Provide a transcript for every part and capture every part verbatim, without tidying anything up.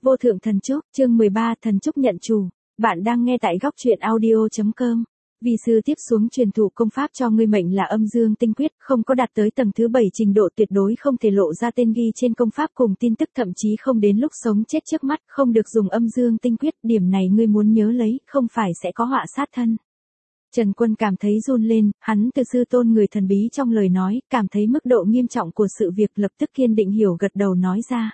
Vô thượng thần trúc, chương mười ba, thần trúc nhận chủ. Bạn đang nghe tại góc truyện audio chấm com. Vi sư tiếp xuống truyền thụ công pháp cho ngươi, mệnh là âm dương tinh quyết, không có đạt tới tầng thứ bảy trình độ tuyệt đối không thể lộ ra tên ghi trên công pháp cùng tin tức, thậm chí không đến lúc sống chết trước mắt, không được dùng âm dương tinh quyết, điểm này ngươi muốn nhớ lấy, không phải sẽ có họa sát thân. Trần Quân cảm thấy run lên, hắn từ sư tôn người thần bí trong lời nói, cảm thấy mức độ nghiêm trọng của sự việc, lập tức kiên định hiểu gật đầu nói ra.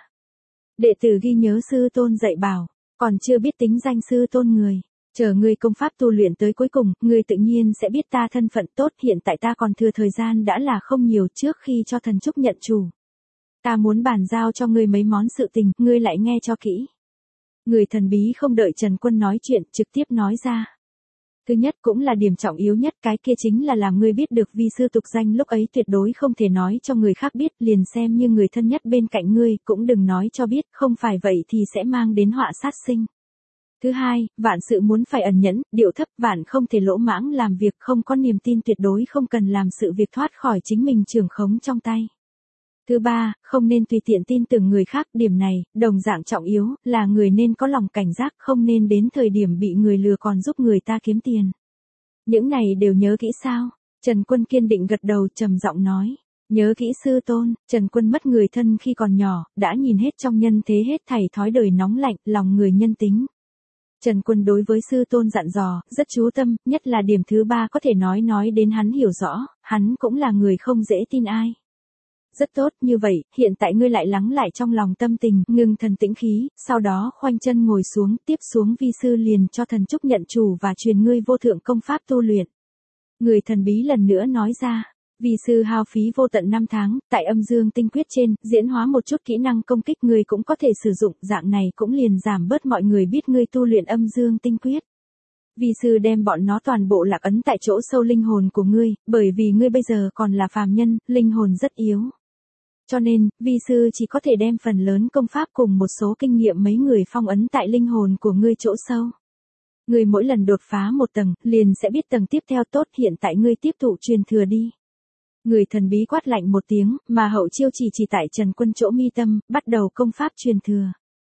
Đệ tử ghi nhớ sư tôn dạy bảo, còn chưa biết tính danh sư tôn người. Chờ ngươi công pháp tu luyện tới cuối cùng, ngươi tự nhiên sẽ biết ta thân phận tốt, hiện tại ta còn thừa thời gian đã là không nhiều, trước khi cho thần trúc nhận chủ. Ta muốn bàn giao cho ngươi mấy món sự tình, ngươi lại nghe cho kỹ. Người thần bí không đợi Trần Quân nói chuyện, trực tiếp nói ra. Thứ nhất cũng là điểm trọng yếu nhất, cái kia chính là làm ngươi biết được vi sư tục danh lúc ấy tuyệt đối không thể nói cho người khác biết, liền xem như người thân nhất bên cạnh ngươi, cũng đừng nói cho biết, không phải vậy thì sẽ mang đến họa sát sinh. Thứ hai, vạn sự muốn phải ẩn nhẫn, điệu thấp, vạn không thể lỗ mãng làm việc, không có niềm tin tuyệt đối không cần làm sự việc thoát khỏi chính mình trưởng khống trong tay. Thứ ba, không nên tùy tiện tin tưởng người khác, điểm này, đồng dạng trọng yếu, là người nên có lòng cảnh giác, không nên đến thời điểm bị người lừa còn giúp người ta kiếm tiền. Những này đều nhớ kỹ sao? Trần Quân kiên định gật đầu, trầm giọng nói. Nhớ kỹ sư tôn. Trần Quân mất người thân khi còn nhỏ, đã nhìn hết trong nhân thế hết thảy thói đời nóng lạnh, lòng người nhân tính. Trần Quân đối với sư tôn dặn dò, rất chú tâm, nhất là điểm thứ ba có thể nói nói đến hắn hiểu rõ, hắn cũng là người không dễ tin ai. Rất tốt, như vậy, hiện tại ngươi lại lắng lại trong lòng tâm tình, ngừng thần tĩnh khí, sau đó khoanh chân ngồi xuống, tiếp xuống vi sư liền cho thần trúc nhận chủ và truyền ngươi vô thượng công pháp tu luyện. Người thần bí lần nữa nói ra, vi sư hao phí vô tận năm tháng, tại âm dương tinh quyết trên, diễn hóa một chút kỹ năng công kích, ngươi cũng có thể sử dụng, dạng này cũng liền giảm bớt mọi người biết ngươi tu luyện âm dương tinh quyết. Vi sư đem bọn nó toàn bộ lạc ấn tại chỗ sâu linh hồn của ngươi, bởi vì ngươi bây giờ còn là phàm nhân, linh hồn rất yếu. Cho nên, vi sư chỉ có thể đem phần lớn công pháp cùng một số kinh nghiệm mấy người phong ấn tại linh hồn của ngươi chỗ sâu. Ngươi mỗi lần đột phá một tầng, liền sẽ biết tầng tiếp theo tốt, hiện tại ngươi tiếp tục truyền thừa đi. Người thần bí quát lạnh một tiếng, mà hậu chiêu chỉ chỉ tại Trần Quân chỗ mi tâm, bắt đầu công pháp truyền thừa.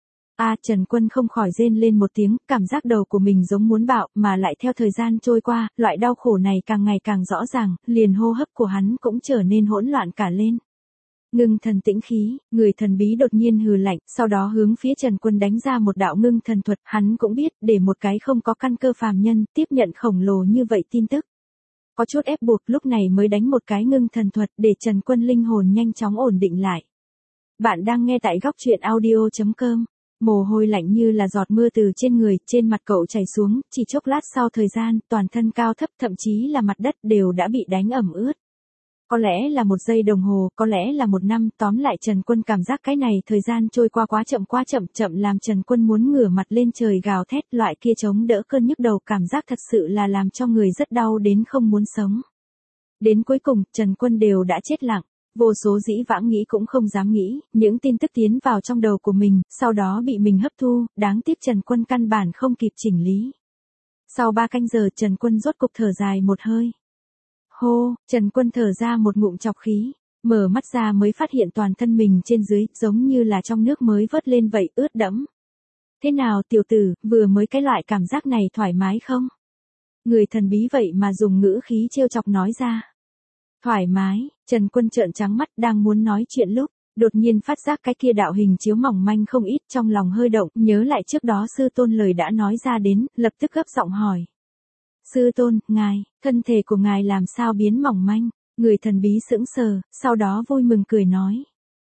A à, Trần Quân không khỏi rên lên một tiếng, cảm giác đầu của mình giống muốn bạo, mà lại theo thời gian trôi qua, loại đau khổ này càng ngày càng rõ ràng, liền hô hấp của hắn cũng trở nên hỗn loạn cả lên. Ngưng thần tĩnh khí, người thần bí đột nhiên hừ lạnh, sau đó hướng phía Trần Quân đánh ra một đạo ngưng thần thuật, hắn cũng biết, để một cái không có căn cơ phàm nhân, tiếp nhận khổng lồ như vậy tin tức. Có chút ép buộc, lúc này mới đánh một cái ngưng thần thuật, để Trần Quân linh hồn nhanh chóng ổn định lại. Bạn đang nghe tại góc truyện audio chấm com. Mồ hôi lạnh như là giọt mưa từ trên người, trên mặt cậu chảy xuống, chỉ chốc lát sau thời gian, toàn thân cao thấp, thậm chí là mặt đất đều đã bị đánh ẩm ướt. Có lẽ là một giây đồng hồ, có lẽ là một năm, tóm lại Trần Quân cảm giác cái này thời gian trôi qua quá chậm quá chậm chậm làm Trần Quân muốn ngửa mặt lên trời gào thét, loại kia chống đỡ cơn nhức đầu, cảm giác thật sự là làm cho người rất đau đến không muốn sống. Đến cuối cùng, Trần Quân đều đã chết lặng, vô số dĩ vãng nghĩ cũng không dám nghĩ, những tin tức tiến vào trong đầu của mình, sau đó bị mình hấp thu, đáng tiếc Trần Quân căn bản không kịp chỉnh lý. Sau ba canh giờ Trần Quân rốt cục thở dài một hơi. Hô, Trần Quân thở ra một ngụm trọc khí, mở mắt ra mới phát hiện toàn thân mình trên dưới, giống như là trong nước mới vớt lên vậy, ướt đẫm. Thế nào tiểu tử, vừa mới cái loại cảm giác này thoải mái không? Người thần bí vậy mà dùng ngữ khí trêu chọc nói ra. Thoải mái, Trần Quân trợn trắng mắt đang muốn nói chuyện lúc, đột nhiên phát giác cái kia đạo hình chiếu mỏng manh không ít, trong lòng hơi động, nhớ lại trước đó sư tôn lời đã nói ra đến, lập tức gấp giọng hỏi. Sư tôn, ngài, thân thể của ngài làm sao biến mỏng manh? Người thần bí sững sờ, sau đó vui mừng cười nói.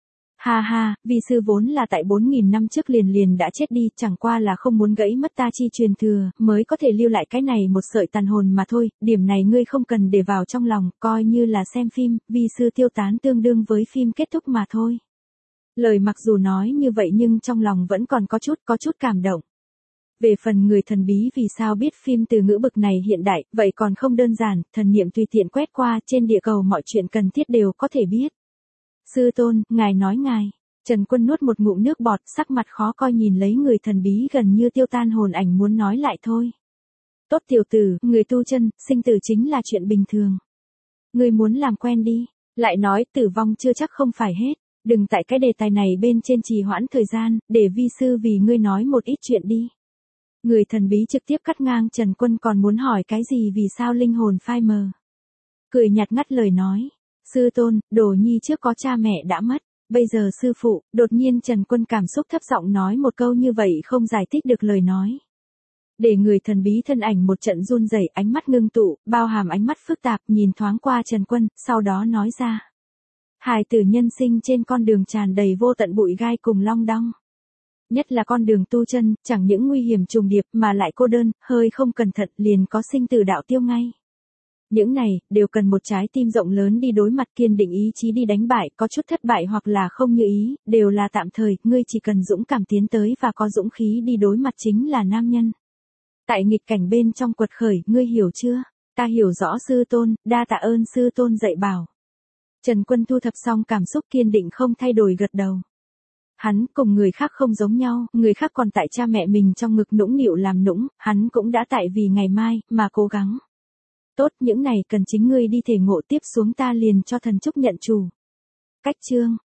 Ha ha, vi sư vốn là tại bốn nghìn năm trước liền liền đã chết đi, chẳng qua là không muốn gãy mất ta chi truyền thừa, mới có thể lưu lại cái này một sợi tàn hồn mà thôi, điểm này ngươi không cần để vào trong lòng, coi như là xem phim, vi sư tiêu tán tương đương với phim kết thúc mà thôi. Lời mặc dù nói như vậy nhưng trong lòng vẫn còn có chút, có chút cảm động. Về phần người thần bí vì sao biết phim từ ngữ bực này hiện đại, vậy còn không đơn giản, thần niệm tùy tiện quét qua, trên địa cầu mọi chuyện cần thiết đều có thể biết. Sư tôn, ngài nói ngài. Trần Quân nuốt một ngụm nước bọt, sắc mặt khó coi nhìn lấy người thần bí gần như tiêu tan hồn ảnh muốn nói lại thôi. Tốt tiểu tử, người tu chân, sinh tử chính là chuyện bình thường. Người muốn làm quen đi, lại nói tử vong chưa chắc không phải hết. Đừng tại cái đề tài này bên trên trì hoãn thời gian, để vi sư vì ngươi nói một ít chuyện đi. Người thần bí trực tiếp cắt ngang Trần Quân còn muốn hỏi cái gì vì sao linh hồn phai mờ. Cười nhạt ngắt lời nói. Sư tôn, Đồ Nhi trước có cha mẹ đã mất. Bây giờ sư phụ, đột nhiên Trần Quân cảm xúc thấp giọng nói một câu như vậy không giải thích được lời nói. Để người thần bí thân ảnh một trận run rẩy, ánh mắt ngưng tụ, bao hàm ánh mắt phức tạp nhìn thoáng qua Trần Quân, sau đó nói ra. Hài tử nhân sinh trên con đường tràn đầy vô tận bụi gai cùng long đong. Nhất là con đường tu chân, chẳng những nguy hiểm trùng điệp mà lại cô đơn, hơi không cẩn thận liền có sinh tử đạo tiêu ngay. Những này, đều cần một trái tim rộng lớn đi đối mặt, kiên định ý chí đi đánh bại, có chút thất bại hoặc là không như ý, đều là tạm thời, ngươi chỉ cần dũng cảm tiến tới và có dũng khí đi đối mặt chính là nam nhân. Tại nghịch cảnh bên trong quật khởi, ngươi hiểu chưa? Ta hiểu rõ sư tôn, đa tạ ơn sư tôn dạy bảo. Trần Quân thu thập xong cảm xúc kiên định không thay đổi gật đầu. Hắn cùng người khác không giống nhau, người khác còn tại cha mẹ mình trong ngực nũng nịu làm nũng, hắn cũng đã tại vì ngày mai, mà cố gắng. Tốt, những này cần chính ngươi đi thể ngộ tiếp xuống ta liền cho thần trúc nhận chủ. Cách chương.